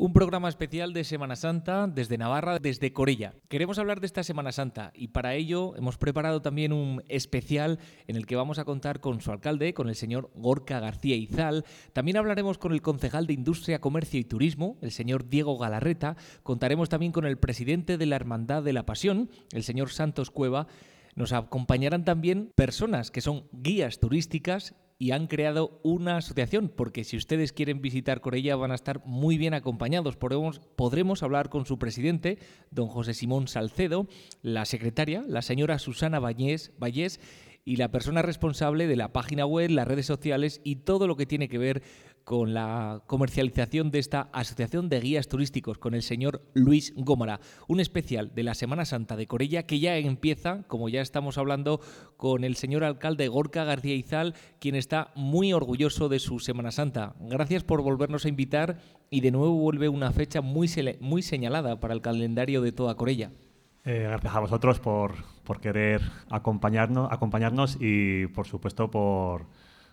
Un programa especial de Semana Santa desde Navarra, desde Corella. Queremos hablar de esta Semana Santa y para ello hemos preparado también un especial en el que vamos a contar con su alcalde, con el señor Gorka García Izal. También hablaremos con el concejal de Industria, Comercio y Turismo, el señor Diego Galarreta. Contaremos también con el presidente de la Hermandad de la Pasión, el señor Santos Cueva. Nos acompañarán también personas que son guías turísticas y han creado una asociación, porque si ustedes quieren visitar Corella van a estar muy bien acompañados. Podremos hablar con su presidente, don José Simón Salcedo, la secretaria, la señora Susana Vallés, y la persona responsable de la página web, las redes sociales y todo lo que tiene que ver con la comercialización de esta asociación de guías turísticos, con el señor Luis Gómara. Un especial de la Semana Santa de Corella que ya empieza, como ya estamos hablando, con el señor alcalde Gorka García Izal, quien está muy orgulloso de su Semana Santa. Gracias por volvernos a invitar y de nuevo vuelve una fecha muy señalada para el calendario de toda Corella. Gracias a vosotros por querer acompañarnos y, por supuesto, por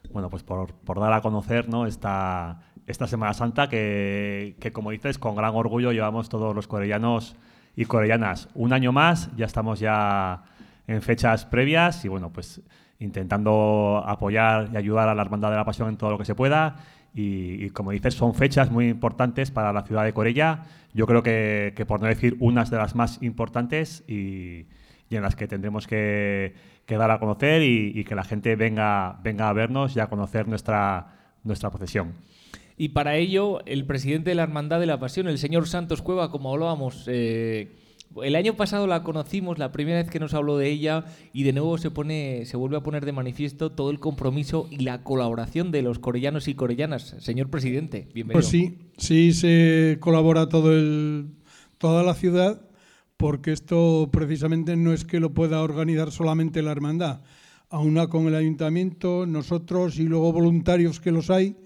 dar a conocer, ¿no?, esta Semana Santa que, como dices, con gran orgullo llevamos todos los corellanos y corellanas. Un año más, ya estamos en fechas previas y, pues intentando apoyar y ayudar a la Hermandad de la Pasión en todo lo que se pueda. Y como dices, son fechas muy importantes para la ciudad de Corella. Yo creo que por no decir unas de las más importantes y en las que tendremos que dar a conocer y que la gente venga a vernos y a conocer nuestra procesión. Y para ello, el presidente de la Hermandad de la Pasión, el señor Santos Cueva, como hablábamos, el año pasado la conocimos, la primera vez que nos habló de ella, y de nuevo se vuelve a poner de manifiesto todo el compromiso y la colaboración de los corellanos y corellanas. Señor presidente, bienvenido. Pues sí se colabora toda la ciudad, porque esto precisamente no es que lo pueda organizar solamente la hermandad, aúna con el ayuntamiento, nosotros y luego voluntarios que los hay,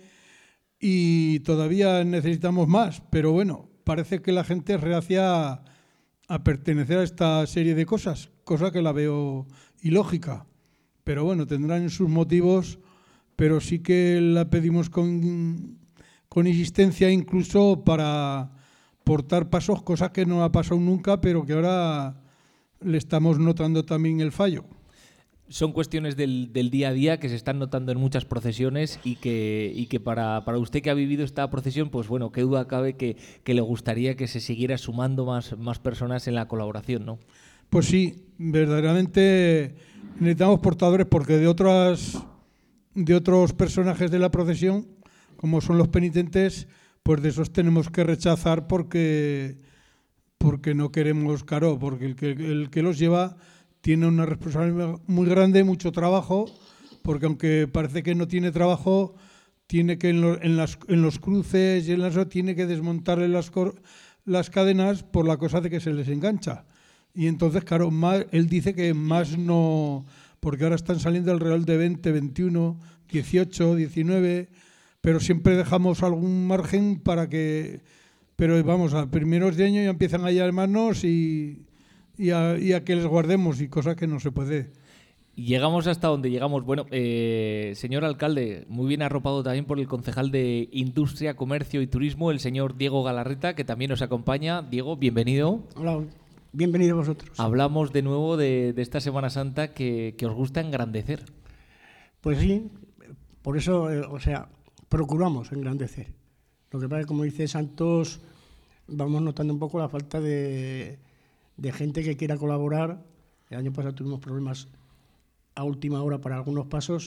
y todavía necesitamos más, pero bueno, parece que la gente es reacia a pertenecer a esta serie de cosas, cosa que la veo ilógica, pero bueno, tendrán sus motivos, pero sí que la pedimos con insistencia incluso para portar pasos, cosas que no ha pasado nunca, pero que ahora le estamos notando también el fallo. Son cuestiones del día a día que se están notando en muchas procesiones y que para usted que ha vivido esta procesión, pues bueno, qué duda cabe que le gustaría que se siguiera sumando más personas en la colaboración, ¿no? Pues sí, verdaderamente necesitamos portadores, porque de otros personajes de la procesión, como son los penitentes, pues de esos tenemos que rechazar porque no queremos, claro, porque el que los lleva tiene una responsabilidad muy grande, mucho trabajo, porque aunque parece que no tiene trabajo, tiene que en los cruces y en las tiene que desmontarle las cadenas por la cosa de que se les engancha. Y entonces, claro, él dice que más no, porque ahora están saliendo alrededor de 20, 21, 18, 19, pero siempre dejamos algún margen para que... Pero vamos, a primeros de año ya empiezan a llamarnos y a que les guardemos, y cosa que no se puede. Llegamos hasta donde llegamos. Bueno, señor alcalde, muy bien arropado también por el concejal de Industria, Comercio y Turismo, el señor Diego Galarreta, que también nos acompaña. Diego, bienvenido. Hola, bienvenido vosotros. Hablamos de nuevo de esta Semana Santa que os gusta engrandecer. Pues sí, por eso, procuramos engrandecer. Lo que pasa es que, como dice Santos, vamos notando un poco la falta de gente que quiera colaborar. El año pasado tuvimos problemas a última hora para algunos pasos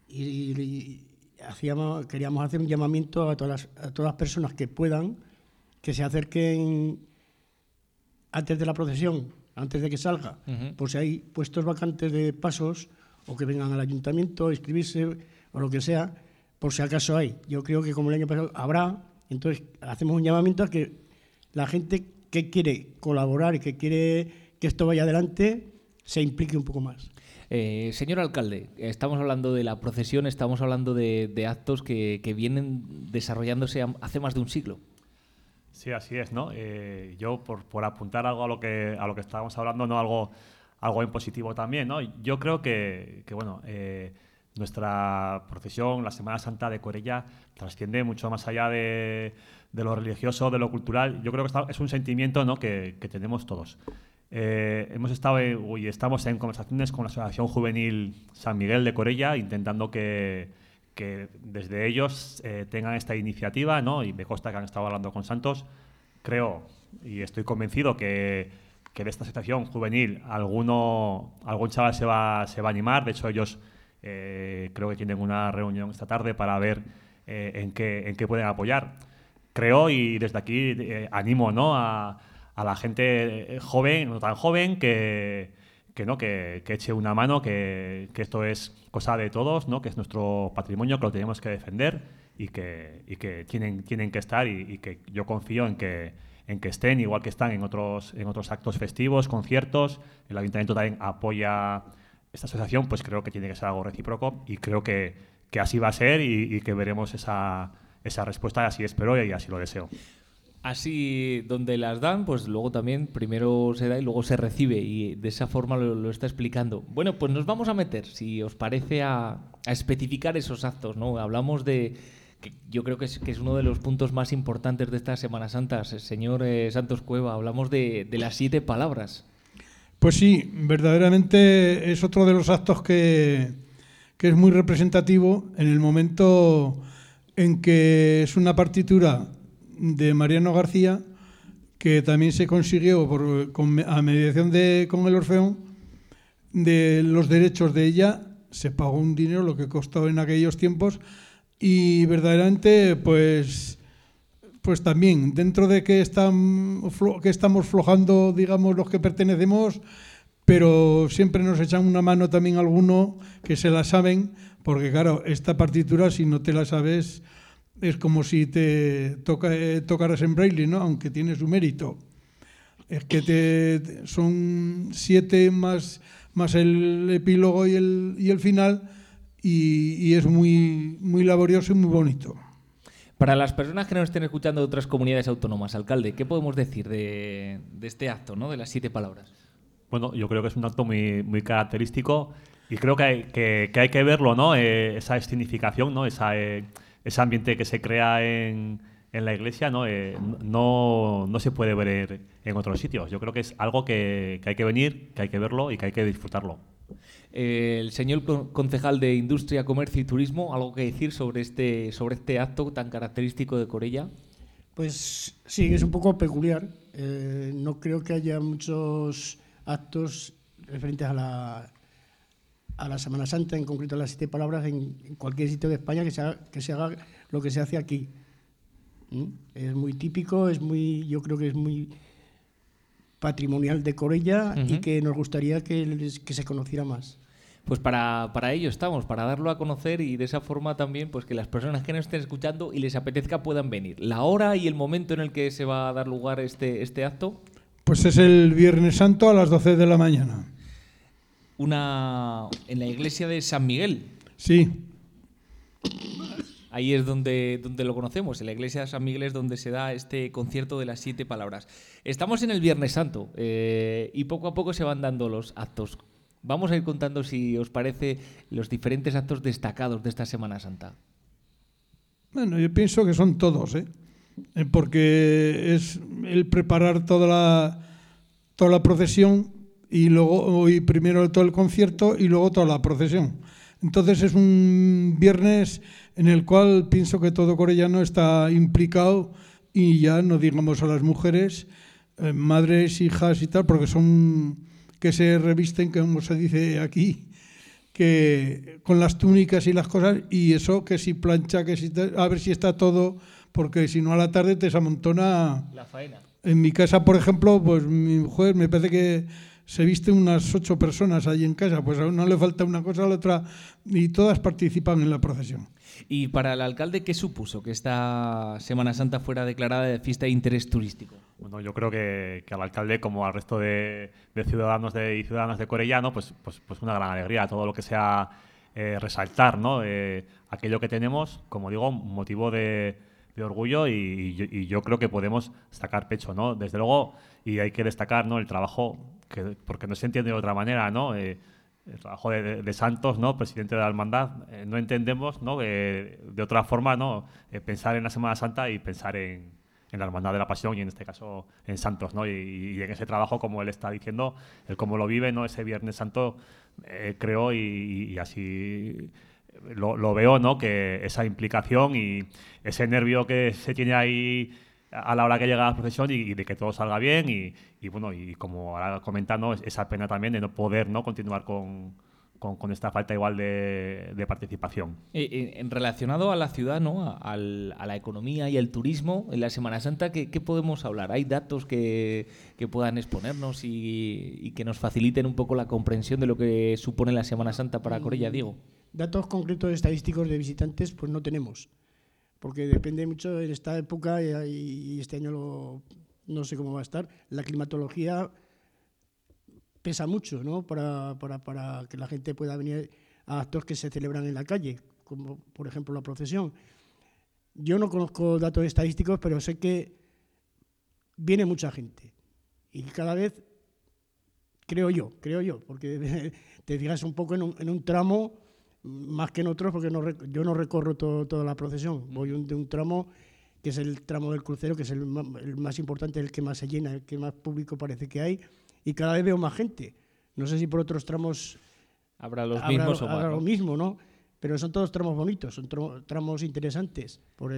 y queríamos hacer un llamamiento a todas las personas que puedan, que se acerquen antes de la procesión, antes de que salga, por si hay puestos vacantes de pasos, o que vengan al ayuntamiento a inscribirse o lo que sea, por si acaso hay. Yo creo que como el año pasado habrá, entonces hacemos un llamamiento a que la gente que quiere colaborar y que quiere que esto vaya adelante se implique un poco más. Señor alcalde, estamos hablando de la procesión, estamos hablando de actos que vienen desarrollándose hace más de un siglo. Sí, así es, ¿no? Yo, por apuntar algo a lo que estábamos hablando, no algo en positivo también, ¿no? Yo creo que nuestra procesión, la Semana Santa de Corella, trasciende mucho más allá de lo religioso, de lo cultural. Yo creo que es un sentimiento, ¿no?, que tenemos todos. Hemos estado y estamos en conversaciones con la Asociación Juvenil San Miguel de Corella, intentando que desde ellos tengan esta iniciativa, ¿no? Y me consta que han estado hablando con Santos. Creo y estoy convencido que de esta asociación juvenil algún chaval se va a animar. De hecho, ellos creo que tienen una reunión esta tarde para ver en qué pueden apoyar. Creo, y desde aquí animo, ¿no?, a la gente joven, no tan joven, que eche una mano, que esto es cosa de todos, ¿no?, que es nuestro patrimonio, que lo tenemos que defender y que tienen que estar, y que yo confío en que estén, igual que están en otros actos festivos, conciertos. El Ayuntamiento también apoya esta asociación. Pues creo que tiene que ser algo recíproco, y creo que así va a ser, y que veremos esa respuesta. Así espero y así lo deseo. Así, donde las dan, pues luego también primero se da y luego se recibe, y de esa forma lo está explicando. Bueno, pues nos vamos a meter, si os parece, a especificar esos actos, ¿no? Hablamos de, que yo creo que es uno de los puntos más importantes de estas Semanas Santas, señor Santos Cueva. Hablamos de las 7 palabras. Pues sí, verdaderamente es otro de los actos que es muy representativo en el momento en que es una partitura de Mariano García, que también se consiguió a mediación con el Orfeón, de los derechos de ella. Se pagó un dinero, lo que costó en aquellos tiempos, y verdaderamente pues también, dentro de que estamos flojando, digamos, los que pertenecemos, pero siempre nos echan una mano también alguno que se la saben, porque claro, esta partitura, si no te la sabes, es como si te tocaras en braille, ¿no?, aunque tiene su mérito. Es que son 7 más el epílogo y el final, y es muy, muy laborioso y muy bonito. Para las personas que nos estén escuchando de otras comunidades autónomas, alcalde, ¿qué podemos decir de este acto, ¿no?, de las 7 palabras? Bueno, yo creo que es un acto muy, muy característico, y creo que hay que verlo, ¿no?, esa escenificación, ¿no?, ese ambiente que se crea en la iglesia, ¿no? No se puede ver en otros sitios. Yo creo que es algo que hay que venir, que hay que verlo y que hay que disfrutarlo. El señor concejal de Industria, Comercio y Turismo, ¿algo que decir sobre este acto tan característico de Corella? Pues sí, es un poco peculiar. No creo que haya muchos actos referentes a la Semana Santa, en concreto a las 7 palabras, en cualquier sitio de España que se haga lo que se hace aquí. Es muy típico, yo creo que es muy patrimonial de Corella, y que nos gustaría que se conociera más. Pues para ello estamos, para darlo a conocer, y de esa forma también pues que las personas que nos estén escuchando y les apetezca puedan venir. ¿La hora y el momento en el que se va a dar lugar este acto? Pues es el Viernes Santo a las 12 de la mañana. En la iglesia de San Miguel. Sí. Ahí es donde lo conocemos. En la iglesia de San Miguel es donde se da este concierto de las 7 palabras. Estamos en el Viernes Santo, y poco a poco se van dando los actos. Vamos a ir contando, si os parece, los diferentes actos destacados de esta Semana Santa. Bueno, yo pienso que son todos, porque es el preparar toda la procesión, y luego primero todo el concierto y luego toda la procesión. Entonces es un viernes en el cual pienso que todo corellano está implicado, y ya no digamos a las mujeres, madres, hijas y tal, porque son que se revisten, como se dice aquí, que con las túnicas y las cosas, y eso, que si plancha, a ver si está todo, porque si no a la tarde te se amontona la faena. En mi casa, por ejemplo, pues mi mujer, me parece que se visten unas 8 personas allí en casa, pues a uno le falta una cosa a la otra, y todas participan en la procesión. ¿Y para el alcalde qué supuso que esta Semana Santa fuera declarada de fiesta de interés turístico? Bueno, yo creo que al alcalde, como al resto de ciudadanos y ciudadanas de Corella, ¿no? pues una gran alegría. Todo lo que sea resaltar, ¿no? Aquello que tenemos, como digo, motivo de orgullo, y yo creo que podemos sacar pecho, ¿no? Desde luego, y hay que destacar, ¿no?, el trabajo, porque no se entiende de otra manera, ¿no? el trabajo de Santos, ¿no? Presidente de la hermandad. No entendemos, ¿no? De otra forma, ¿no? Pensar en la Semana Santa y pensar en la Hermandad de la Pasión y en este caso en Santos, ¿no? Y en ese trabajo, como él está diciendo, el cómo lo vive, ¿no? Ese Viernes Santo, creo, y así lo veo, ¿no? Que esa implicación y ese nervio que se tiene ahí a la hora que llega la procesión y de que todo salga bien y bueno, y como ahora comentando, esa pena también de no poder, ¿no? Continuar con esta falta igual de participación. En relacionado a la ciudad, ¿no? a la economía y al turismo, en la Semana Santa, ¿qué podemos hablar? ¿Hay datos que puedan exponernos y que nos faciliten un poco la comprensión de lo que supone la Semana Santa para Corella, Diego? Datos concretos estadísticos de visitantes pues no tenemos, porque depende mucho en esta época y este año no sé cómo va a estar. La climatología pesa mucho, ¿no? Para que la gente pueda venir a actos que se celebran en la calle, como por ejemplo la procesión. Yo no conozco datos estadísticos, pero sé que viene mucha gente y cada vez, creo yo, porque te fijas un poco en un tramo más que en otros, porque yo no recorro toda la procesión, voy de un tramo que es el tramo del crucero, que es el más importante, el que más se llena, el que más público parece que hay, y cada vez veo más gente. No sé si por otros tramos habrá los mismos o más, habrá ¿no? lo mismo, ¿no? Pero son todos tramos bonitos, son tramos interesantes. Por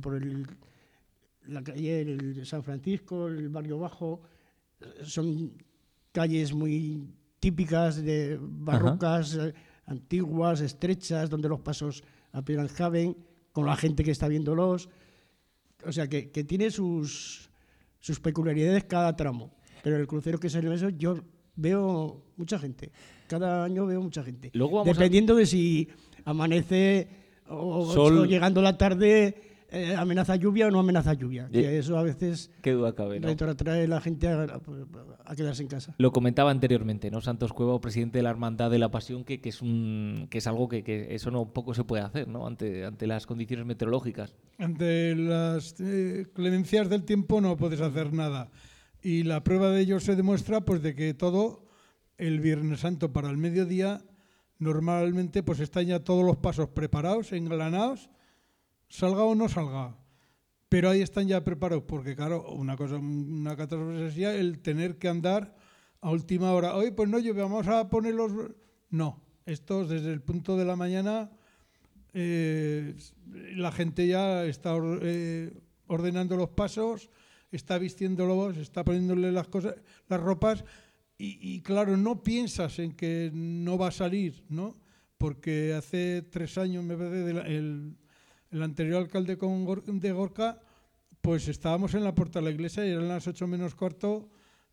la calle el San Francisco, el Barrio Bajo, son calles muy típicas, barrocas, antiguas, estrechas, donde los pasos apenas caben, con la gente que está viéndolos. O sea, que tiene sus peculiaridades cada tramo. Pero el crucero que es el inmenso, yo veo mucha gente. Cada año veo mucha gente. Luego dependiendo de si amanece o llegando la tarde, amenaza lluvia o no amenaza lluvia. Que eso a veces qué duda cabe, ¿no? retrotrae a la gente a quedarse en casa. Lo comentaba anteriormente, ¿no? Santos Cueva, presidente de la Hermandad de la Pasión, que es algo que eso no poco se puede hacer, ¿no? Ante las condiciones meteorológicas. Ante las clemencias del tiempo no puedes hacer nada. Y la prueba de ello se demuestra pues de que todo el Viernes Santo para el mediodía normalmente pues están ya todos los pasos preparados, engalanados, salga o no salga. Pero ahí están ya preparados porque claro, una catástrofe es ya el tener que andar a última hora. Hoy pues no llueve, vamos a poner los... No, estos desde el punto de la mañana la gente ya está ordenando los pasos, está vistiéndolos, está poniéndole las ropas y claro, no piensas en que no va a salir, ¿no? Porque hace 3 años, me parece, el anterior alcalde de Gorka, pues estábamos en la puerta de la iglesia y eran las 8 menos cuarto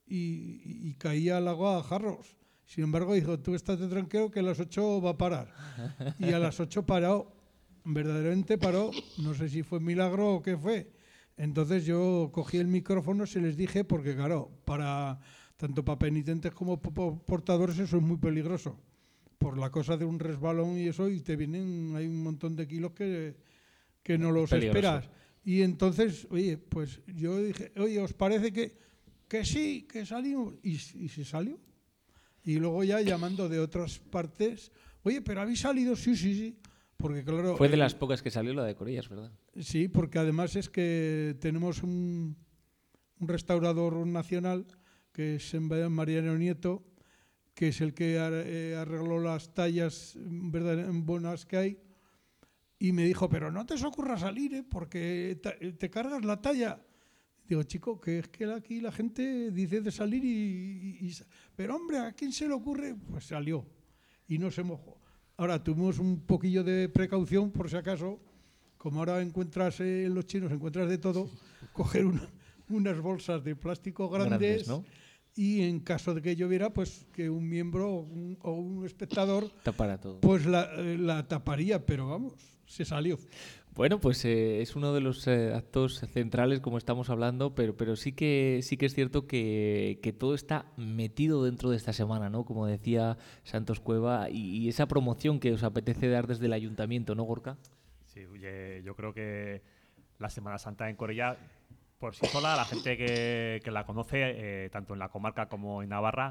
y caía el agua a jarros. Sin embargo, dijo, tú estate tranquilo que a las 8 va a parar. Y a las 8 paró, verdaderamente paró, no sé si fue milagro o qué fue. Entonces yo cogí el micrófono y les dije, porque claro, tanto para penitentes como portadores eso es muy peligroso. Por la cosa de un resbalón y eso, y hay un montón de kilos que no los esperas. Y entonces, oye, pues yo dije, oye, ¿os parece que sí, que salimos? Y se salió. Y luego ya llamando de otras partes, oye, ¿pero habéis salido? Sí. Porque claro... Fue de las pocas que salió la de Corellas, ¿verdad? Sí, porque además es que tenemos un restaurador nacional, que es Mariano Nieto, que es el que arregló las tallas buenas que hay, y me dijo, pero no te os ocurra salir, porque te cargas la talla. Digo, chico, que es que aquí la gente dice de salir pero hombre, ¿a quién se le ocurre? Pues salió y no se mojó. Ahora tuvimos un poquillo de precaución por si acaso, como ahora encuentras en los chinos, encuentras de todo, coger unas bolsas de plástico grandes, ¿no? Y en caso de que lloviera, pues que un miembro o un espectador tapara todo. Pues la taparía, pero vamos, se salió. Bueno, pues es uno de los actos centrales, como estamos hablando, pero sí que es cierto que todo está metido dentro de esta semana, ¿no? Como decía Santos Cueva, y esa promoción que os apetece dar desde el ayuntamiento, ¿no, Gorka? Sí, yo creo que la Semana Santa en Corella, por sí sola, la gente que la conoce, tanto en la comarca como en Navarra,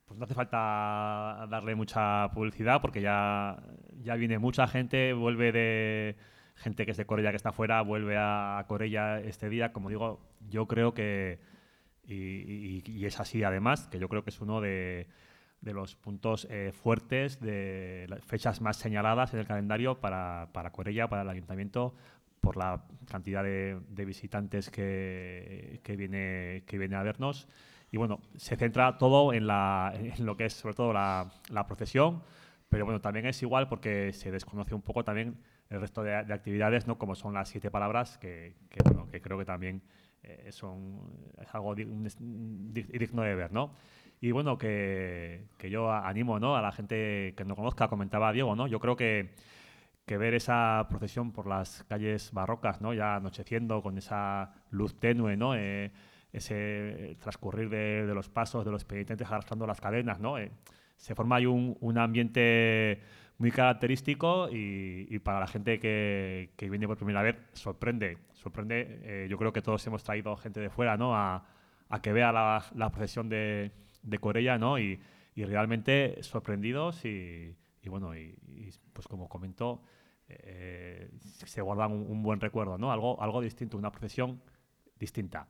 pues no hace falta darle mucha publicidad porque ya viene mucha gente, vuelve de gente que es de Corella, que está fuera, vuelve a Corella este día. Como digo, yo creo que, y es así además, que yo creo que es uno de los puntos fuertes, de las fechas más señaladas en el calendario para Corella, para el Ayuntamiento, por la cantidad de visitantes que viene a vernos. Y bueno, se centra todo en lo que es sobre todo la procesión, pero bueno, también es igual porque se desconoce un poco también el resto de actividades, ¿no? Como son las 7 palabras, que creo que también es algo digno de ver, ¿no? Y bueno, que yo animo, ¿no?, a la gente que no conozca, comentaba Diego, ¿no? Yo creo que ver esa procesión por las calles barrocas, ¿no?, ya anocheciendo con esa luz tenue, ¿no?, ese transcurrir de los pasos de los penitentes arrastrando las cadenas, ¿no? Se forma ahí un ambiente muy característico y para la gente que viene por primera vez sorprende. Yo creo que todos hemos traído gente de fuera, ¿no?, a que vea la procesión de Corella, ¿no? Y realmente sorprendidos y bueno, y pues como comentó, se guardan un buen recuerdo, ¿no? Algo distinto, una procesión distinta.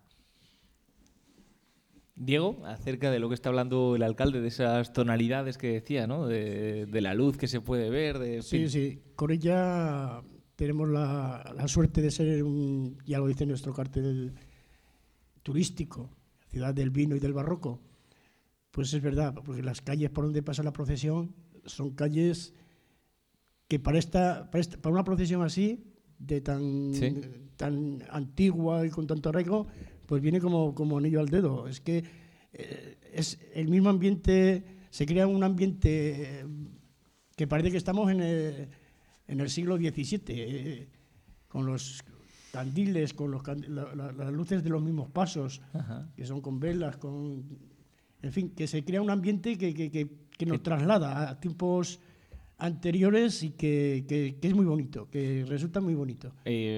Diego, acerca de lo que está hablando el alcalde, de esas tonalidades que decía, ¿no? De la luz que se puede ver. Sí. Corella tenemos la suerte de ser ya lo dice nuestro cartel turístico, ciudad del vino y del barroco. Pues es verdad, porque las calles por donde pasa la procesión son calles que para una procesión así, de tan antigua y con tanto arraigo, pues viene como anillo al dedo. Es que es el mismo ambiente, se crea un ambiente que parece que estamos en el siglo XVII, con los candiles, con las luces de los mismos pasos, ajá, que son con velas, en fin, que se crea un ambiente que nos traslada a tiempos anteriores y que es muy bonito, que resulta muy bonito.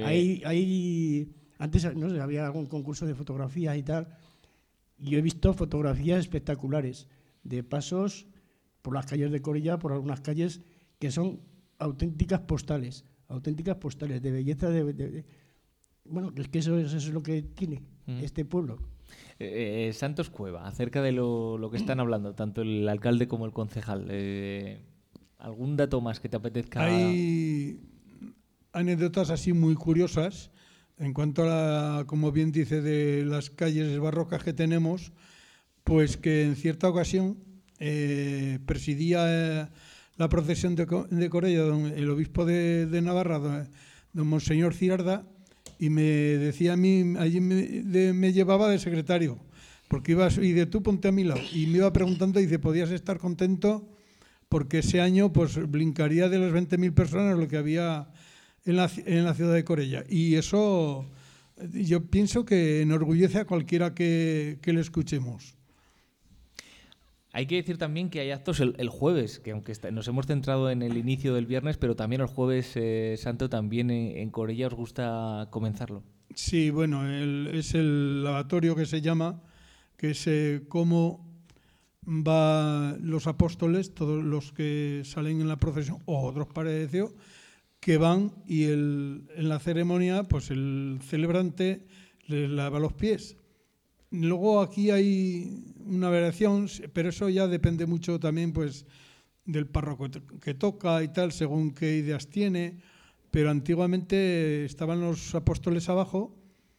Antes, no sé, había algún concurso de fotografías y tal, y yo he visto fotografías espectaculares de pasos por las calles de Corella, por algunas calles que son auténticas postales de belleza, bueno, es que eso es lo que tiene este pueblo. Santos Cueva, acerca de lo que están hablando, tanto el alcalde como el concejal, ¿algún dato más que te apetezca? Hay anécdotas así muy curiosas en cuanto a como bien dice, de las calles barrocas que tenemos, pues que en cierta ocasión presidía la procesión de Corella el obispo de Navarra, don Monseñor Cirarda, y me decía a mí, allí me llevaba de secretario, porque iba y de tú ponte a mi lado, y me iba preguntando y dice, podías estar contento porque ese año pues brincaría de las 20.000 personas lo que había en la ciudad de Corella, y eso yo pienso que enorgullece a cualquiera que le escuchemos. Hay que decir también que hay actos el jueves, que aunque nos hemos centrado en el inicio del viernes, pero también el jueves santo también en Corella os gusta comenzarlo. Sí, bueno, es el lavatorio que se llama, que es cómo van los apóstoles, todos los que salen en la procesión, o otros parecidos, que van y en la ceremonia, pues el celebrante les lava los pies. Luego aquí hay una variación, pero eso ya depende mucho también pues del párroco que toca y tal, según qué ideas tiene. Pero antiguamente estaban los apóstoles abajo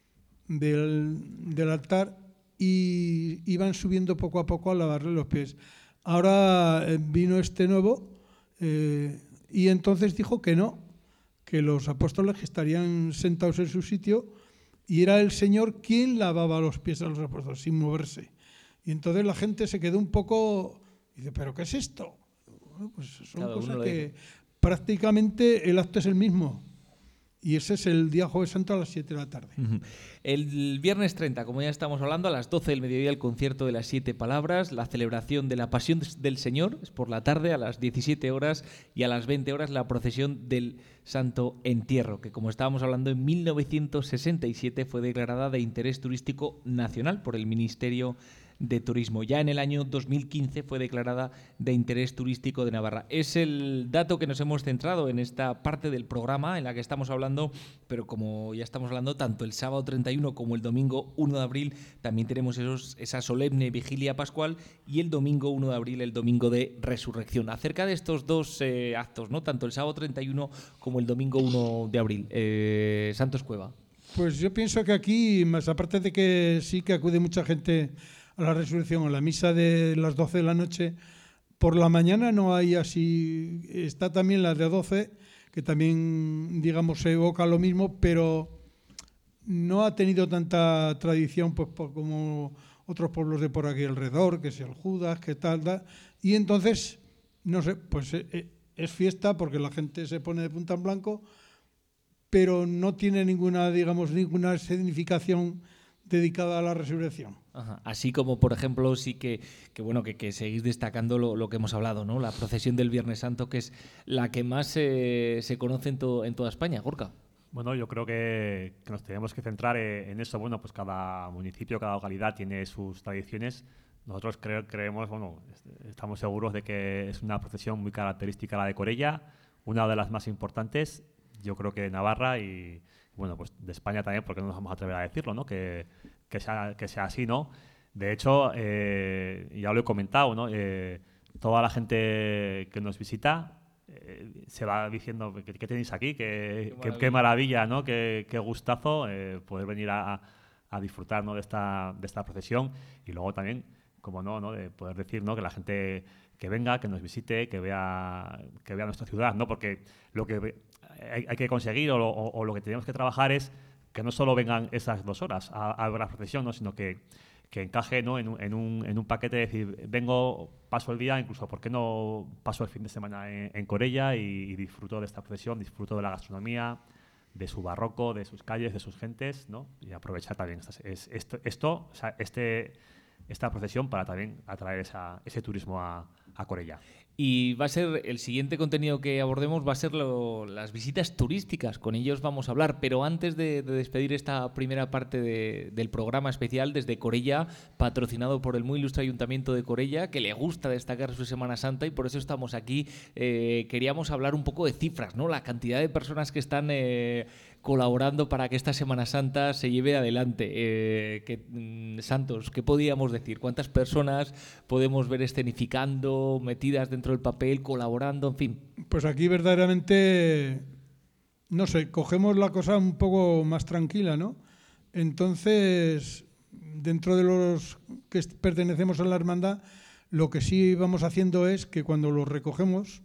del altar y iban subiendo poco a poco a lavarle los pies. Ahora vino este nuevo y entonces dijo que no, que los apóstoles que estarían sentados en su sitio y era el Señor quien lavaba los pies a los apóstoles sin moverse. Y entonces la gente se quedó un poco, dice, ¿pero qué es esto? Bueno, pues son cosas que prácticamente el acto es el mismo. Y ese es el día Jueves Santo a las 7 de la tarde. El viernes 30, como ya estamos hablando, a las 12 del mediodía el concierto de las 7 palabras, la celebración de la Pasión del Señor, es por la tarde a las 17 horas y a las 20 horas la procesión del Santo Entierro, que como estábamos hablando en 1967 fue declarada de interés turístico nacional por el Ministerio de Turismo. Ya en el año 2015 fue declarada de interés turístico de Navarra. Es el dato que nos hemos centrado en esta parte del programa en la que estamos hablando, pero como ya estamos hablando, tanto el sábado 31 como el domingo 1 de abril también tenemos esa solemne vigilia pascual, y el domingo 1 de abril, el domingo de Resurrección. Acerca de estos dos actos, ¿no? Tanto el sábado 31 como el domingo 1 de abril. Santos Cueva. Pues yo pienso que aquí, más aparte de que sí que acude mucha gente a la resurrección, a la misa de las 12 de la noche, por la mañana no hay así, está también la de 12, que también, digamos, se evoca lo mismo, pero no ha tenido tanta tradición pues como otros pueblos de por aquí alrededor, que sea el Judas, que tal, y entonces, no sé, pues es fiesta porque la gente se pone de punta en blanco, pero no tiene ninguna, digamos, ninguna significación dedicada a la resurrección. Ajá. Así como, por ejemplo, sí que seguís destacando lo que hemos hablado, ¿no? La procesión del Viernes Santo, que es la que más se conoce en toda España. Gorka. Bueno, yo creo que nos tenemos que centrar en eso. Bueno, pues cada municipio, cada localidad tiene sus tradiciones. Nosotros creemos, bueno, estamos seguros de que es una procesión muy característica la de Corella, una de las más importantes, yo creo que de Navarra y, bueno, pues de España también, porque no nos vamos a atrever a decirlo, ¿no? Que sea así, ¿no? De hecho, ya lo he comentado, ¿no? Toda la gente que nos visita se va diciendo ¿qué tenéis aquí? Qué maravilla, ¿no? Qué gustazo poder venir a disfrutar, ¿no? de esta procesión, y luego también, como no, de poder decir, ¿no? que la gente que venga, que nos visite, que vea nuestra ciudad, ¿no? Porque lo que hay que conseguir o lo que tenemos que trabajar es que no solo vengan esas 2 horas a ver la procesión, ¿no? Sino que encaje, ¿no? en un paquete de decir, vengo, paso el día, incluso, ¿por qué no paso el fin de semana en Corella y disfruto de esta procesión, disfruto de la gastronomía, de su barroco, de sus calles, de sus gentes, ¿no? Y aprovechar también esta procesión para también atraer ese turismo a Corella. Y va a ser el siguiente contenido que abordemos, va a ser las visitas turísticas. Con ellos vamos a hablar, pero antes de despedir esta primera parte del programa especial desde Corella, patrocinado por el muy ilustre Ayuntamiento de Corella, que le gusta destacar su Semana Santa, y por eso estamos aquí. Queríamos hablar un poco de cifras, ¿no? La cantidad de personas que están colaborando para que esta Semana Santa se lleve adelante. Santos, ¿qué podíamos decir? ¿Cuántas personas podemos ver escenificando, metidas dentro del papel, colaborando, en fin? Pues aquí verdaderamente, no sé, cogemos la cosa un poco más tranquila, ¿no? Entonces, dentro de los que pertenecemos a la hermandad, lo que sí vamos haciendo es que cuando los recogemos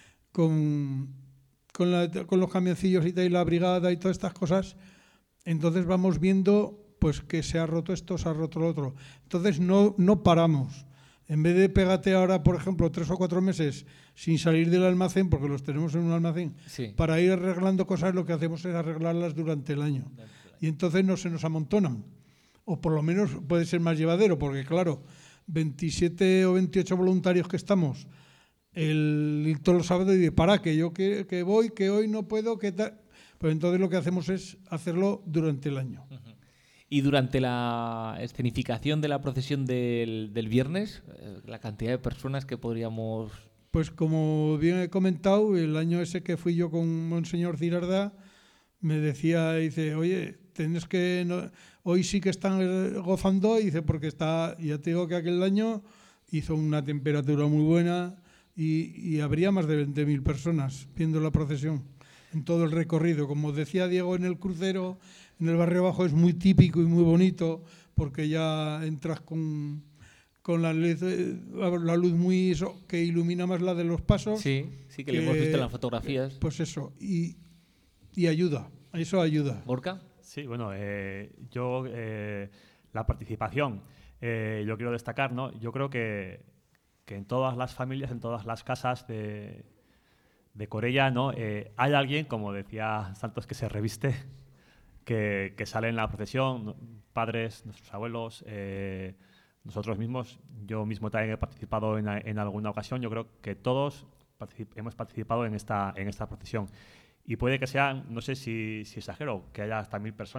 con los camioncillos y la brigada y todas estas cosas, entonces vamos viendo pues que se ha roto esto, se ha roto lo otro. Entonces no paramos. En vez de pegarte ahora, por ejemplo, 3 o 4 meses sin salir del almacén, porque los tenemos en un almacén, sí, para ir arreglando cosas, lo que hacemos es arreglarlas durante el año. Y entonces no se nos amontonan. O por lo menos puede ser más llevadero, porque claro, 27 o 28 voluntarios que estamos todos los sábados, y para que yo que voy, que hoy no puedo, que tal. Pues entonces lo que hacemos es hacerlo durante el año. Uh-huh. Y durante la escenificación de la procesión del viernes, la cantidad de personas que podríamos... Pues como bien he comentado, el año ese que fui yo con Monseñor Cirarda, me decía, dice, oye, tienes que... hoy sí que están gozando, dice, porque ya te digo que aquel año hizo una temperatura muy buena y habría más de 20.000 personas viendo la procesión en todo el recorrido. Como decía Diego, en el crucero, en el barrio bajo, es muy típico y muy bonito, porque ya entras con la luz muy que ilumina más la de los pasos. Sí, que le hemos visto en las fotografías. Pues eso, y ayuda, eso ayuda. ¿Gorka? Sí, bueno, yo la participación, yo quiero destacar, ¿no? Yo creo que en todas las familias, en todas las casas de Corella, ¿no? Hay alguien, como decía Santos, que se reviste, que sale en la procesión, padres, nuestros abuelos, nosotros mismos. Yo mismo también he participado en alguna ocasión. Yo creo que todos hemos participado en esta procesión. Y puede que sean, no sé si exagero, que haya hasta 1.000 personas.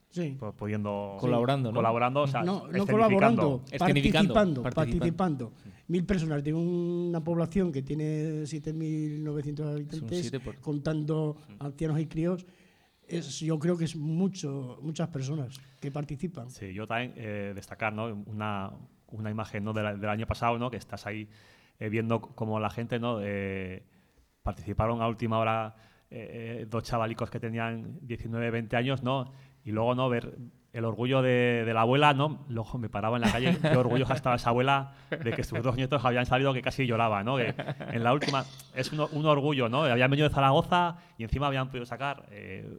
Sí. pudiendo... Colaborando, ¿no? Colaborando, o sea, No escenificando. colaborando, Participando. participando. 1.000 personas de una población que tiene 7.900 habitantes, 7 contando ancianos y críos, yo creo que es muchas personas que participan. Sí, yo también destacar, ¿no? una imagen, ¿no? del año pasado, ¿no? Que estás ahí viendo cómo la gente, ¿no? Participaron a última hora 2 chavalicos que tenían 19, 20 años, ¿no? Y luego, ¿no? Ver el orgullo de la abuela, ¿no? Luego me paraba en la calle, qué orgullosa estaba esa abuela de que sus 2 nietos habían salido, que casi lloraba, ¿no? Que en la última, es un orgullo, ¿no? Habían venido de Zaragoza y encima habían podido sacar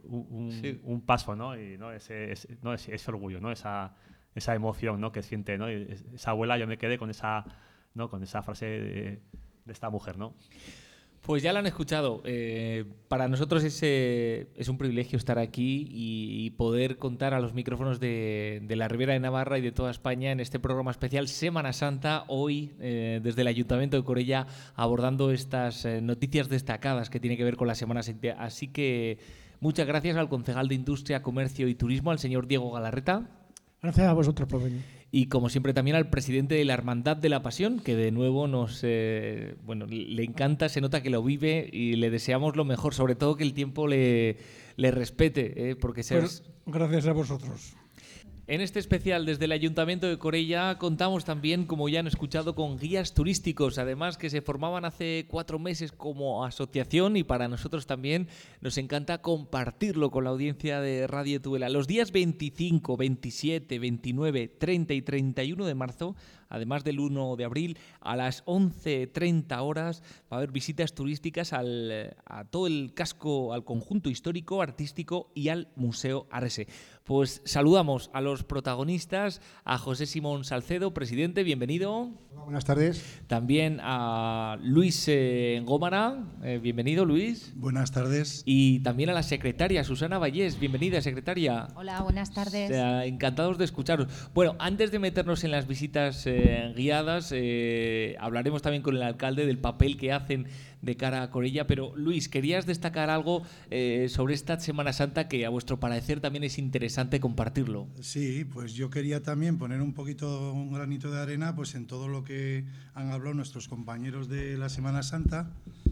un paso, ¿no? Y ¿no? Ese orgullo, ¿no? Esa emoción, ¿no? Que siente, ¿no? Y esa abuela, yo me quedé con esa, ¿no? Con esa frase de esta mujer, ¿no? Pues ya lo han escuchado. Para nosotros es un privilegio estar aquí y poder contar a los micrófonos de la Ribera de Navarra y de toda España en este programa especial Semana Santa, hoy desde el Ayuntamiento de Corella, abordando estas noticias destacadas que tienen que ver con la Semana Santa. Así que muchas gracias al concejal de Industria, Comercio y Turismo, al señor Diego Galarreta. Gracias a vosotros por venir. Y como siempre también al presidente de la Hermandad de la Pasión, que de nuevo le encanta, se nota que lo vive y le deseamos lo mejor, sobre todo que el tiempo le respete, porque gracias a vosotros. En este especial desde el Ayuntamiento de Corella contamos también, como ya han escuchado, con guías turísticos, además que se formaban hace 4 meses como asociación, y para nosotros también nos encanta compartirlo con la audiencia de Radio Tudela. Los días 25, 27, 29, 30 y 31 de marzo, además del 1 de abril, a las 11:30 horas va a haber visitas turísticas a todo el casco, al conjunto histórico, artístico y al Museo Arese. Pues saludamos a los protagonistas, a José Simón Salcedo, presidente, bienvenido. Hola, buenas tardes. También a Luis Gómara, bienvenido Luis. Buenas tardes. Y también a la secretaria, Susana Vallés, bienvenida secretaria. Hola, buenas tardes. Encantados de escucharos. Bueno, antes de meternos en las visitas guiadas, hablaremos también con el alcalde del papel que hacen de cara a Corella, pero Luis, querías destacar algo sobre esta Semana Santa que a vuestro parecer también es interesante compartirlo. Sí, pues yo quería también poner un granito de arena pues en todo lo que han hablado nuestros compañeros de la Semana Santa,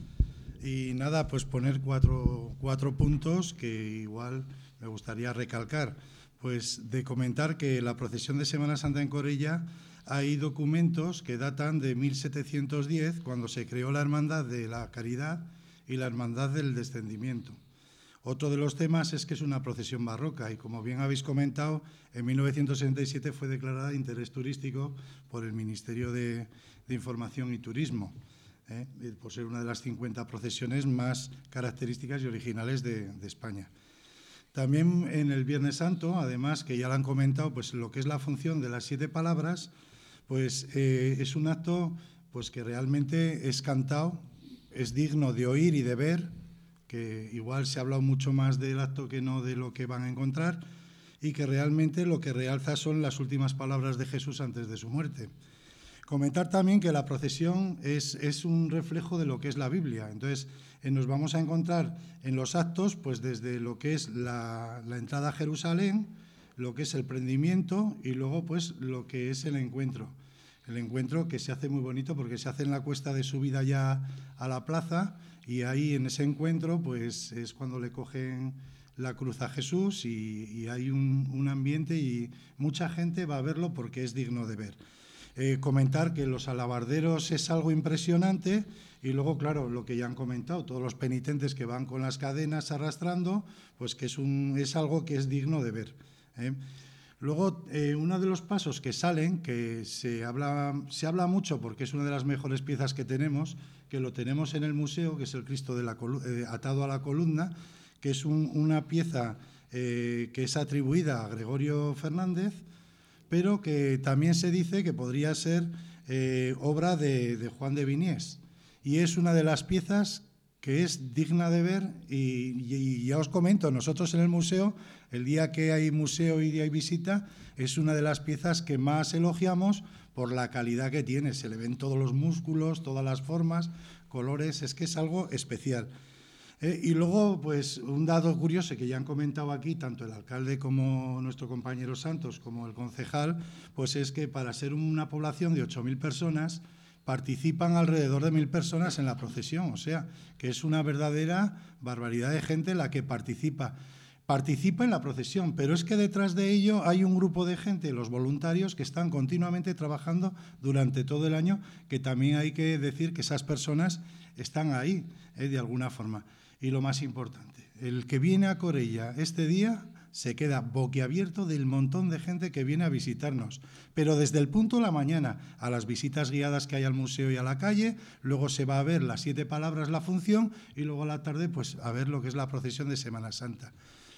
y nada, pues poner cuatro puntos que igual me gustaría recalcar. Pues de comentar que la procesión de Semana Santa en Corella hay documentos que datan de 1710, cuando se creó la Hermandad de la Caridad y la Hermandad del Descendimiento. Otro de los temas es que es una procesión barroca y, como bien habéis comentado, en 1967 fue declarada de interés turístico por el Ministerio de Información y Turismo, por ser una de las 50 procesiones más características y originales de España. También en el Viernes Santo, además, que ya lo han comentado, pues lo que es la función de las 7 palabras, pues es un acto pues que realmente es cantado, es digno de oír y de ver, que igual se ha hablado mucho más del acto que no de lo que van a encontrar, y que realmente lo que realza son las últimas palabras de Jesús antes de su muerte. Comentar también que la procesión es un reflejo de lo que es la Biblia. Entonces, nos vamos a encontrar en los actos, pues desde lo que es la entrada a Jerusalén, lo que es el prendimiento y luego pues lo que es el encuentro. El encuentro que se hace muy bonito porque se hace en la cuesta de subida ya a la plaza, y ahí en ese encuentro pues es cuando le cogen la cruz a Jesús y hay un ambiente y mucha gente va a verlo porque es digno de ver. Comentar que los alabarderos es algo impresionante, y luego, claro, lo que ya han comentado, todos los penitentes que van con las cadenas arrastrando, pues que es algo que es digno de ver. Luego, uno de los pasos que salen, que se habla mucho porque es una de las mejores piezas que tenemos, que lo tenemos en el museo, que es el Cristo atado a la columna, que es una pieza que es atribuida a Gregorio Fernández, pero que también se dice que podría ser obra de Juan de Viniés. Y es una de las piezas que es digna de ver, y ya os comento, nosotros en el museo, el día que hay museo y hay visita, es una de las piezas que más elogiamos por la calidad que tiene. Se le ven todos los músculos, todas las formas, colores, es que es algo especial. Y luego, pues un dato curioso que ya han comentado aquí, tanto el alcalde como nuestro compañero Santos, como el concejal, pues es que para ser una población de 8.000 personas, participan alrededor de 1.000 personas en la procesión, o sea, que es una verdadera barbaridad de gente la que participa en la procesión, pero es que detrás de ello hay un grupo de gente, los voluntarios, que están continuamente trabajando durante todo el año, que también hay que decir que esas personas están ahí, de alguna forma. Y lo más importante, el que viene a Corella este día se queda boquiabierto del montón de gente que viene a visitarnos, pero desde el punto de la mañana a las visitas guiadas que hay al museo y a la calle, luego se va a ver las 7 palabras, la función, y luego a la tarde pues a ver lo que es la procesión de Semana Santa.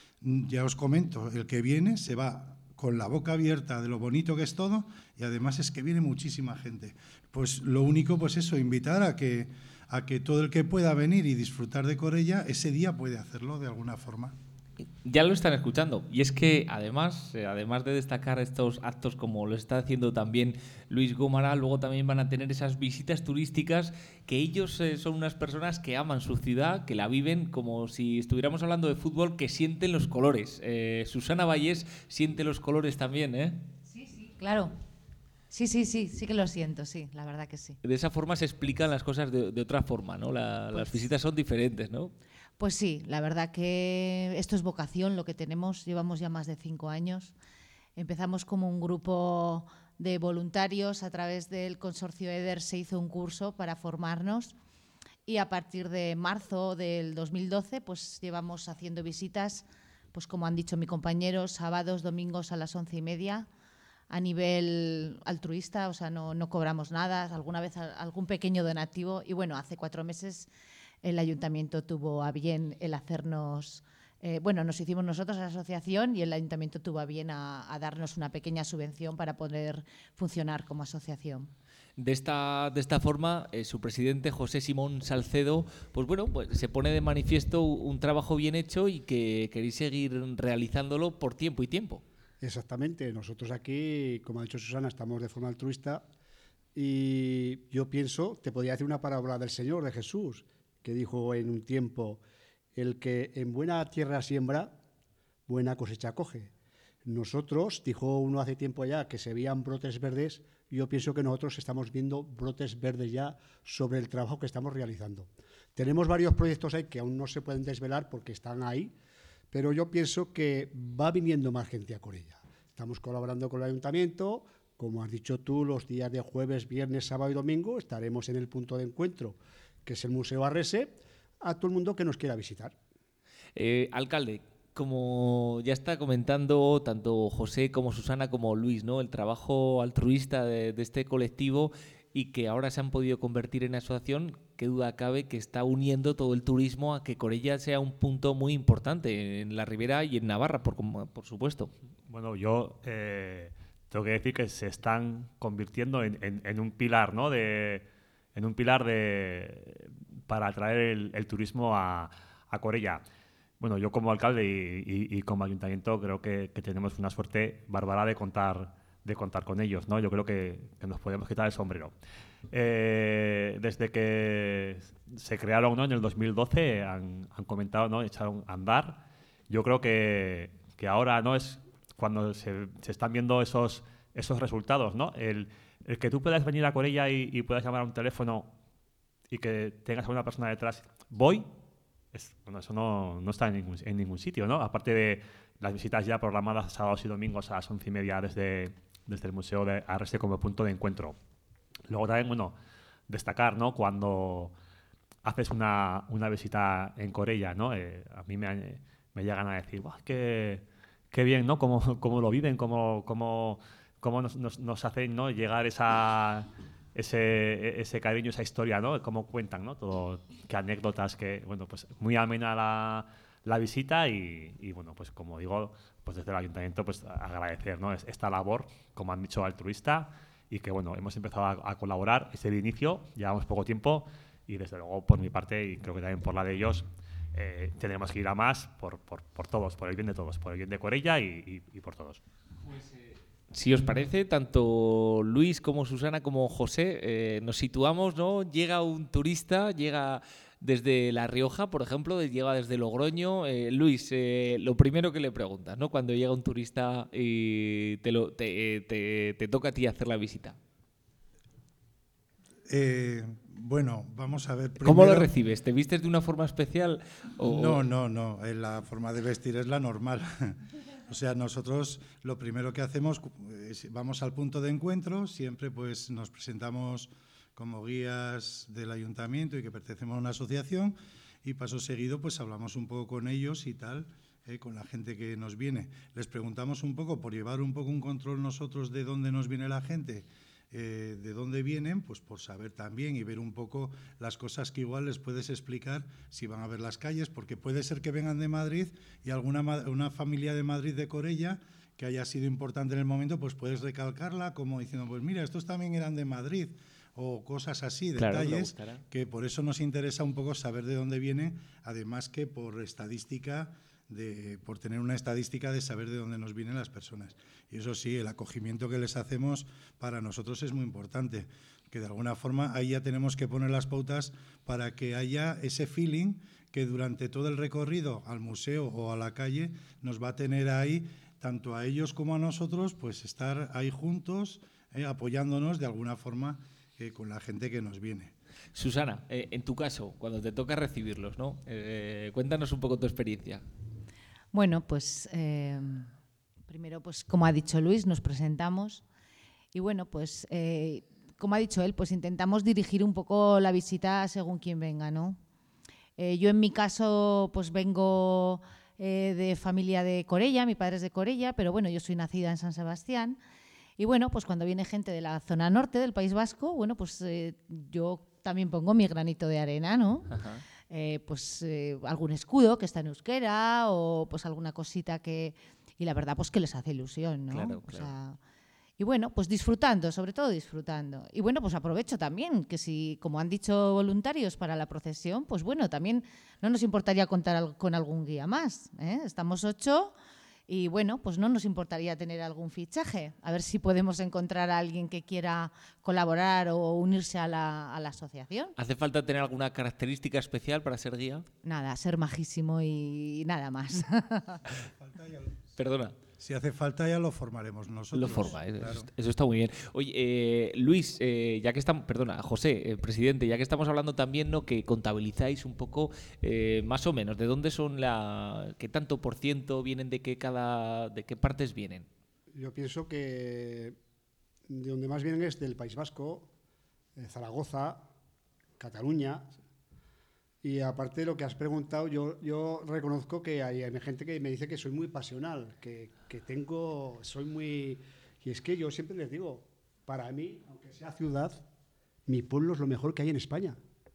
Ya os comento, el que viene se va con la boca abierta de lo bonito que es todo, y además es que viene muchísima gente. Pues lo único, pues eso, invitar a que todo el que pueda venir y disfrutar de Corella ese día puede hacerlo de alguna forma. Ya lo están escuchando. Y es que además de destacar estos actos como lo está haciendo también Luis Gómara, luego también van a tener esas visitas turísticas que ellos son unas personas que aman su ciudad, que la viven como si estuviéramos hablando de fútbol, que sienten los colores. Susana Vallés siente los colores también, ¿eh? Sí, claro. Sí que lo siento, sí, la verdad que sí. De esa forma se explican las cosas de otra forma, ¿no? Las visitas son diferentes, ¿no? Pues sí, la verdad que esto es vocación, lo que tenemos. Llevamos ya más de 5 años. Empezamos como un grupo de voluntarios. A través del consorcio EDER se hizo un curso para formarnos y a partir de marzo del 2012 pues llevamos haciendo visitas, pues como han dicho mi compañero, sábados, domingos a las 11:30 a nivel altruista, o sea, no cobramos nada, alguna vez algún pequeño donativo. Y bueno, hace 4 meses el ayuntamiento tuvo a bien el hacernos, nos hicimos nosotros a la asociación y el ayuntamiento tuvo a bien a darnos una pequeña subvención para poder funcionar como asociación. De esta forma, su presidente, José Simón Salcedo, pues se pone de manifiesto un trabajo bien hecho y que queréis seguir realizándolo por tiempo y tiempo. Exactamente. Nosotros aquí, como ha dicho Susana, estamos de forma altruista y yo pienso, te podría decir una parábola del Señor, de Jesús, que dijo en un tiempo: el que en buena tierra siembra, buena cosecha coge. Nosotros, dijo uno hace tiempo ya, que se veían brotes verdes. Yo pienso que nosotros estamos viendo brotes verdes ya sobre el trabajo que estamos realizando. Tenemos varios proyectos ahí que aún no se pueden desvelar porque están ahí, pero yo pienso que va viniendo más gente a Corella. Estamos colaborando con el ayuntamiento. Como has dicho tú, los días de jueves, viernes, sábado y domingo estaremos en el punto de encuentro, que es el Museo Arrese, a todo el mundo que nos quiera visitar. Alcalde, como ya está comentando tanto José como Susana como Luis, ¿no? El trabajo altruista de este colectivo y que ahora se han podido convertir en asociación, qué duda cabe que está uniendo todo el turismo a que Corella sea un punto muy importante en la Ribera y en Navarra, por supuesto. Bueno, yo tengo que decir que se están convirtiendo en un pilar, ¿no? Para atraer el turismo a Corella. Bueno, yo como alcalde y como ayuntamiento creo que tenemos una suerte bárbara de contar con ellos, ¿no? Yo creo que nos podemos quitar el sombrero. Desde que se crearon, ¿no? En el 2012 han comentado, ¿no? Echaron a andar. Yo creo que ahora, ¿no? Es cuando se están viendo esos resultados, ¿no? El que tú puedas venir a Corella y puedas llamar a un teléfono y que tengas a una persona detrás, eso no está en ningún sitio, ¿no? Aparte de las visitas ya programadas sábados y domingos a las 11:30 desde el Museo de Arrese como punto de encuentro. Luego también, destacar, ¿no? Cuando haces una visita en Corella, ¿no? A mí me llegan a decir, qué bien, ¿no? Cómo lo viven, cómo nos hacen, ¿no? Llegar ese cariño, esa historia, ¿no? Cómo cuentan, ¿no? Todo, qué anécdotas, pues muy amena la visita y pues como digo, pues desde el ayuntamiento pues agradecer, ¿no? Esta labor, como han dicho, altruista y que hemos empezado a colaborar. Es el inicio, llevamos poco tiempo y desde luego por mi parte y creo que también por la de ellos tenemos que ir a más por todos, por el bien de todos, por el bien de Corella y por todos. Si os parece, tanto Luis como Susana como José, nos situamos, ¿no? Llega un turista, llega desde La Rioja, por ejemplo, llega desde Logroño. Luis, lo primero que le preguntas, ¿no? Cuando llega un turista y te toca a ti hacer la visita. Bueno, vamos a ver. ¿Cómo lo primero- recibes? ¿Te vistes de una forma especial? No. La forma de vestir es la normal. O sea, nosotros lo primero que hacemos es vamos al punto de encuentro, siempre pues nos presentamos como guías del ayuntamiento y que pertenecemos a una asociación y paso seguido pues hablamos un poco con ellos y tal, con la gente que nos viene. Les preguntamos un poco, por llevar un poco un control nosotros de dónde nos viene la gente, de dónde vienen, pues por saber también y ver un poco las cosas que igual les puedes explicar si van a ver las calles, porque puede ser que vengan de Madrid y una familia de Madrid de Corella que haya sido importante en el momento, pues puedes recalcarla como diciendo, pues mira, estos también eran de Madrid, o cosas así, Claro, detalles, que por eso nos interesa un poco saber de dónde vienen, además que por estadística, por tener una estadística de saber de dónde nos vienen las personas. Y eso sí, el acogimiento que les hacemos para nosotros es muy importante, que de alguna forma ahí ya tenemos que poner las pautas para que haya ese feeling que durante todo el recorrido al museo o a la calle nos va a tener ahí, tanto a ellos como a nosotros, pues estar ahí juntos, apoyándonos de alguna forma con la gente que nos viene. Susana, en tu caso, cuando te toca recibirlos, ¿no? Cuéntanos un poco tu experiencia. Bueno, pues primero, pues como ha dicho Luis, nos presentamos y bueno, pues como ha dicho él, pues intentamos dirigir un poco la visita según quien venga, ¿no? Yo en mi caso, pues vengo de familia de Corella, mi padre es de Corella, pero bueno, yo soy nacida en San Sebastián. Y bueno, pues cuando viene gente de la zona norte del País Vasco, bueno, pues yo también pongo mi granito de arena, ¿no? Algún escudo que está en euskera o pues alguna cosita que... Y la verdad, pues que les hace ilusión, ¿no? Claro. O sea, y bueno, pues disfrutando, sobre todo disfrutando. Y bueno, pues aprovecho también que si, como han dicho voluntarios para la procesión, pues bueno, también no nos importaría contar con algún guía más, ¿eh? Estamos 8... Y bueno, pues no nos importaría tener algún fichaje, a ver si podemos encontrar a alguien que quiera colaborar o unirse a la asociación. ¿Hace falta tener alguna característica especial para ser guía? Nada, ser majísimo y nada más. Perdona. Si hace falta ya lo formaremos nosotros. Lo forma, claro. Eso está muy bien. Oye, Luis, ya que estamos, perdona, José, presidente, ya que estamos hablando también, ¿no? Que contabilizáis un poco, más o menos, de dónde son qué tanto por ciento vienen, de qué partes vienen. Yo pienso que de donde más vienen es del País Vasco, Zaragoza, Cataluña. Y aparte de lo que has preguntado, yo reconozco que hay gente que me dice que soy muy pasional, que soy muy... Y es que yo siempre les digo, para mí, aunque sea ciudad, mi pueblo es lo mejor que hay en España.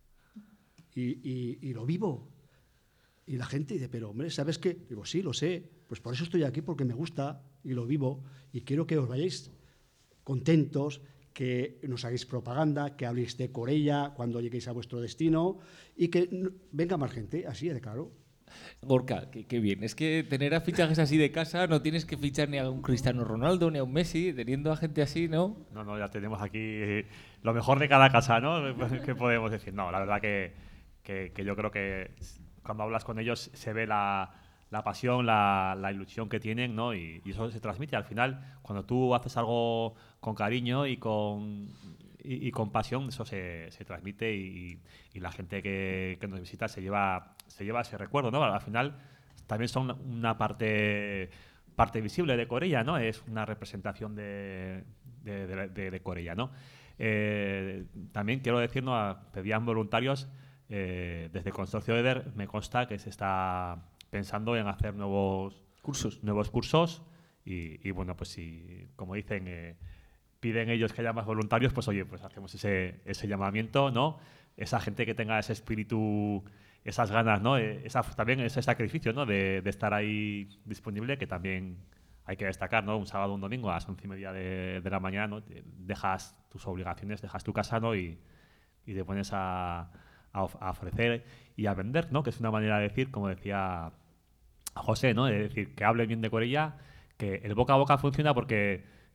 Y lo vivo. Y la gente dice, pero hombre, ¿sabes qué? Digo, sí, lo sé. Pues por eso estoy aquí, porque me gusta y lo vivo. Y quiero que os vayáis contentos, que nos hagáis propaganda, que habléis de Corella cuando lleguéis a vuestro destino y que venga más gente, así de claro. Gorka, qué bien. Es que tener a fichajes así de casa, no tienes que fichar ni a un Cristiano Ronaldo ni a un Messi, teniendo a gente así, ¿no? No, ya tenemos aquí lo mejor de cada casa, ¿no? ¿Qué podemos decir? No, la verdad que yo creo que cuando hablas con ellos se ve la pasión, la ilusión que tienen, ¿no? Y eso se transmite. Al final, cuando tú haces algo con cariño y con pasión, eso se transmite y la gente que nos visita se lleva ese recuerdo, ¿no? Al final, también son una parte visible de Corella, ¿no? Es una representación de Corella, ¿no? También quiero decir, ¿no? Pedían voluntarios desde el Consorcio EDER, me consta que se está pensando en hacer nuevos cursos y bueno, pues si, como dicen, piden ellos que haya más voluntarios, pues oye, pues hacemos ese llamamiento, ¿no? Esa gente que tenga ese espíritu, esas ganas, ¿no? También ese sacrificio, ¿no? De estar ahí disponible, que también hay que destacar, ¿no? Un sábado o un domingo a las 11:30 de la mañana, ¿no? Dejas tus obligaciones, dejas tu casa, ¿no? Y te pones a ofrecer y a vender, ¿no? Que es una manera de decir, como decía José, ¿no? De decir, que hablen bien de Corella, que el boca a boca funciona porque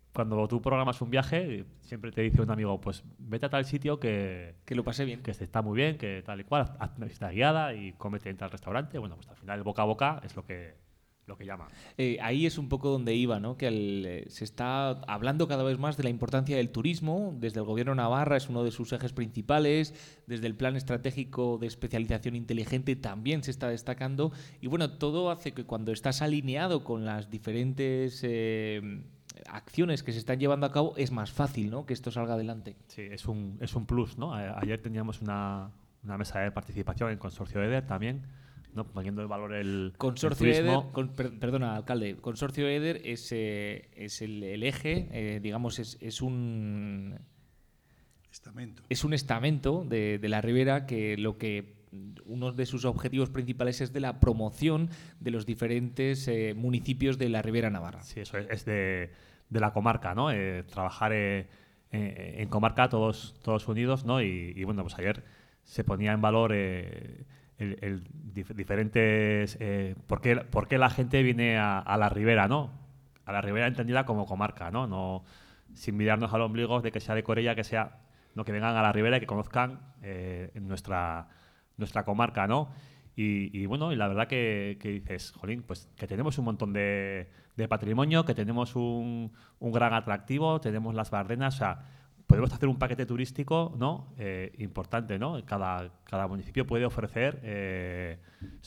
cuando tú programas un viaje, siempre te dice un amigo, pues vete a tal sitio que lo pasé bien. que está muy bien, que tal y cual, haz una visita guiada y cómete en tal restaurante. Bueno, pues al final el boca a boca es lo que llama. Ahí es un poco donde iba, ¿no? Que se está hablando cada vez más de la importancia del turismo. Desde el Gobierno de Navarra es uno de sus ejes principales. Desde el Plan Estratégico de Especialización Inteligente también se está destacando. Y bueno, todo hace que cuando estás alineado con las diferentes acciones que se están llevando a cabo, es más fácil, ¿no?, que esto salga adelante. Sí, es un plus, ¿no? Ayer teníamos una mesa de participación en Consorcio EDER también, ¿no?, poniendo en valor el Consorcio el turismo. EDER, perdona, alcalde, Consorcio EDER es el eje, digamos, es un estamento de la Ribera que uno de sus objetivos principales es de la promoción de los diferentes municipios de la Ribera Navarra. Sí, eso es de la comarca, ¿no? Trabajar en comarca todos unidos, ¿no? Y bueno, pues ayer se ponía en valor diferentes... ¿por qué la gente viene a la Ribera, ¿no? A la Ribera entendida como comarca, ¿no? No sin mirarnos al ombligo de que sea de Corella, que sea... No, que vengan a la Ribera y que conozcan nuestra comarca, ¿no? Y bueno, y la verdad que dices, jolín, pues que tenemos un montón de patrimonio, que tenemos un gran atractivo, tenemos las Bardenas, o sea, podemos hacer un paquete turístico, ¿no? Importante, ¿no? Cada municipio puede ofrecer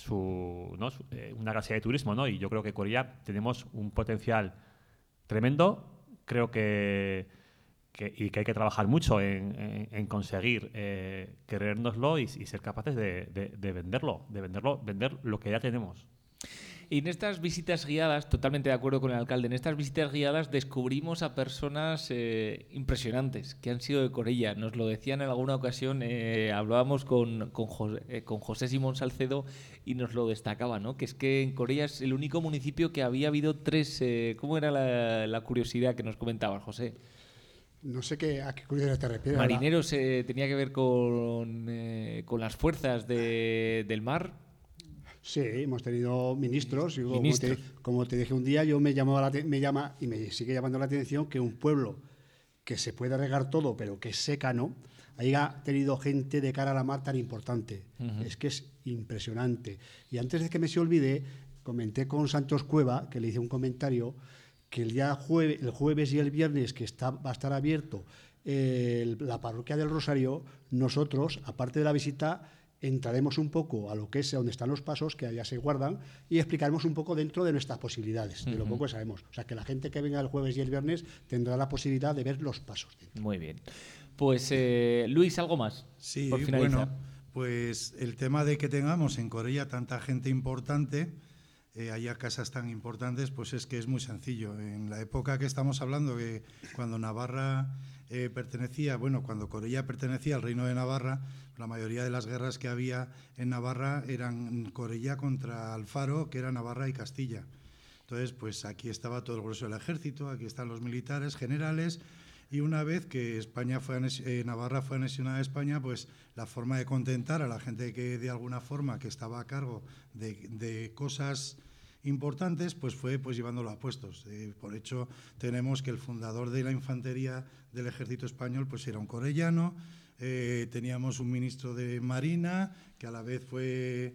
una clase de turismo, ¿no? Y yo creo que Corella tenemos un potencial tremendo. Creo que hay que trabajar mucho en conseguir creérnoslo y ser capaces de venderlo, vender lo que ya tenemos. Y en estas visitas guiadas, totalmente de acuerdo con el alcalde, en estas visitas guiadas descubrimos a personas impresionantes que han sido de Corella. Nos lo decían en alguna ocasión, hablábamos con José Simón Salcedo y nos lo destacaba, ¿no? Que es que en Corella es el único municipio que había habido 3... ¿Cómo era la curiosidad que nos comentabas, José? No sé a qué curiosidad te refieres. Marineros tenía que ver con las fuerzas del mar. Sí, hemos tenido ministros. Y Ministros. Como te dije un día, me llama y me sigue llamando la atención que un pueblo que se puede regar todo, pero que es secano, haya tenido gente de cara a la mar tan importante. Uh-huh. Es que es impresionante. Y antes de que me se olvide, comenté con Santos Cueva, que le hice un comentario, que el jueves y el viernes va a estar abierto la parroquia del Rosario, nosotros, aparte de la visita, entraremos un poco a lo que es donde están los pasos, que allá se guardan, y explicaremos un poco dentro de nuestras posibilidades, de lo poco que sabemos. O sea, que la gente que venga el jueves y el viernes tendrá la posibilidad de ver los pasos dentro. Muy bien. Pues, Luis, ¿algo más? Sí, por finalizar? Bueno, pues el tema de que tengamos en Corella tanta gente importante, haya casas tan importantes, pues es que es muy sencillo. En la época que estamos hablando, que cuando Navarra cuando Corella pertenecía al Reino de Navarra, la mayoría de las guerras que había en Navarra eran Corella contra Alfaro, que era Navarra y Castilla. Entonces, pues aquí estaba todo el grueso del ejército, aquí están los militares, generales, y una vez que Navarra fue anexionada a España, pues la forma de contentar a la gente que de alguna forma que estaba a cargo de cosas importantes, pues fue pues llevándolo a puestos. Por hecho, tenemos que el fundador de la infantería del ejército español pues era un corellano. Teníamos un ministro de Marina que a la vez fue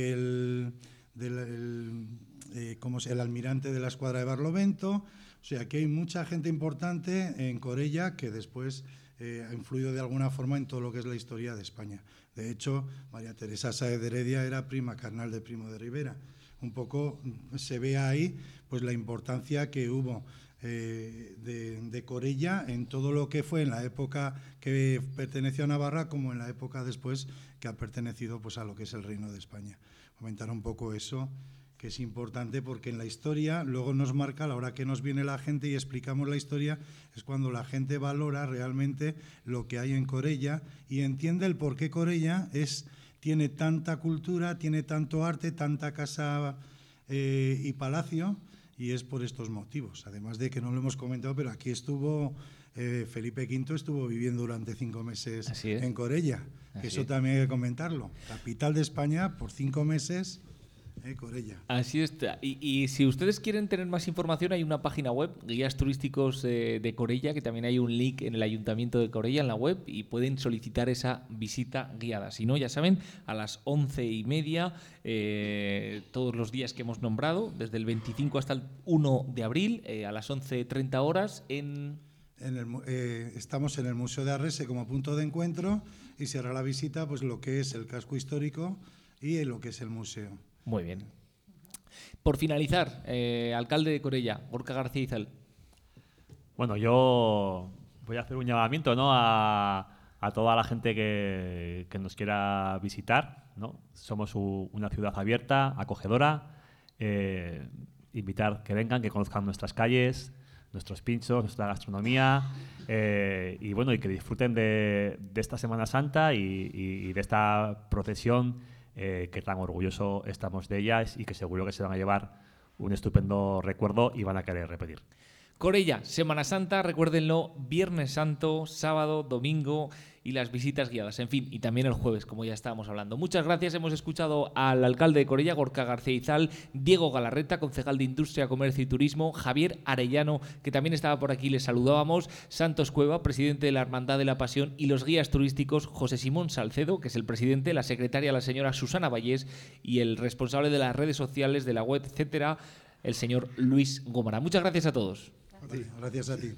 el almirante de la escuadra de Barlovento. O sea, que hay mucha gente importante en Corella que después ha influido de alguna forma en todo lo que es la historia de España. De hecho, María Teresa Sáez de Heredia era prima carnal de Primo de Rivera. Un poco se ve ahí pues la importancia que hubo de Corella en todo lo que fue en la época que perteneció a Navarra, como en la época después que ha pertenecido pues a lo que es el Reino de España. Comentar un poco eso, que es importante porque en la historia luego nos marca, a la hora que nos viene la gente y explicamos la historia, es cuando la gente valora realmente lo que hay en Corella y entiende el por qué Corella tiene tanta cultura, tiene tanto arte, tanta casa y palacio, y es por estos motivos. Además de que no lo hemos comentado, pero aquí estuvo Felipe V, estuvo viviendo durante 5 meses en Corella. Eso también hay que comentarlo. Capital de España por 5 meses Corella. Así está. Y si ustedes quieren tener más información, hay una página web, Guías Turísticos de Corella, que también hay un link en el Ayuntamiento de Corella, en la web, y pueden solicitar esa visita guiada. Si no, ya saben, a las 11:30, todos los días que hemos nombrado, desde el 25 hasta el 1 de abril, a las 11:30 horas, estamos en el Museo de Arrese como punto de encuentro, y se hará la visita, pues lo que es el casco histórico y lo que es el museo. Muy bien. Por finalizar, alcalde de Corella, Gorka García Izal. Bueno, yo voy a hacer un llamamiento, ¿no?, a toda la gente que nos quiera visitar, ¿no? Somos una ciudad abierta, acogedora. Invitar que vengan, que conozcan nuestras calles, nuestros pinchos, nuestra gastronomía, y bueno, y que disfruten de esta Semana Santa y de esta procesión, que tan orgulloso estamos de ellas y que seguro que se van a llevar un estupendo recuerdo y van a querer repetir. Corella, Semana Santa, recuérdenlo, Viernes Santo, sábado, domingo y las visitas guiadas, en fin, y también el jueves, como ya estábamos hablando. Muchas gracias, hemos escuchado al alcalde de Corella, Gorka García Izal, Diego Galarreta, concejal de Industria, Comercio y Turismo, Javier Arellano, que también estaba por aquí, le saludábamos, Santos Cueva, presidente de la Hermandad de la Pasión, y los guías turísticos, José Simón Salcedo, que es el presidente, la secretaria, la señora Susana Vallés, y el responsable de las redes sociales, de la web, etcétera, el señor Luis Gómara. Muchas gracias a todos. Gracias a ti.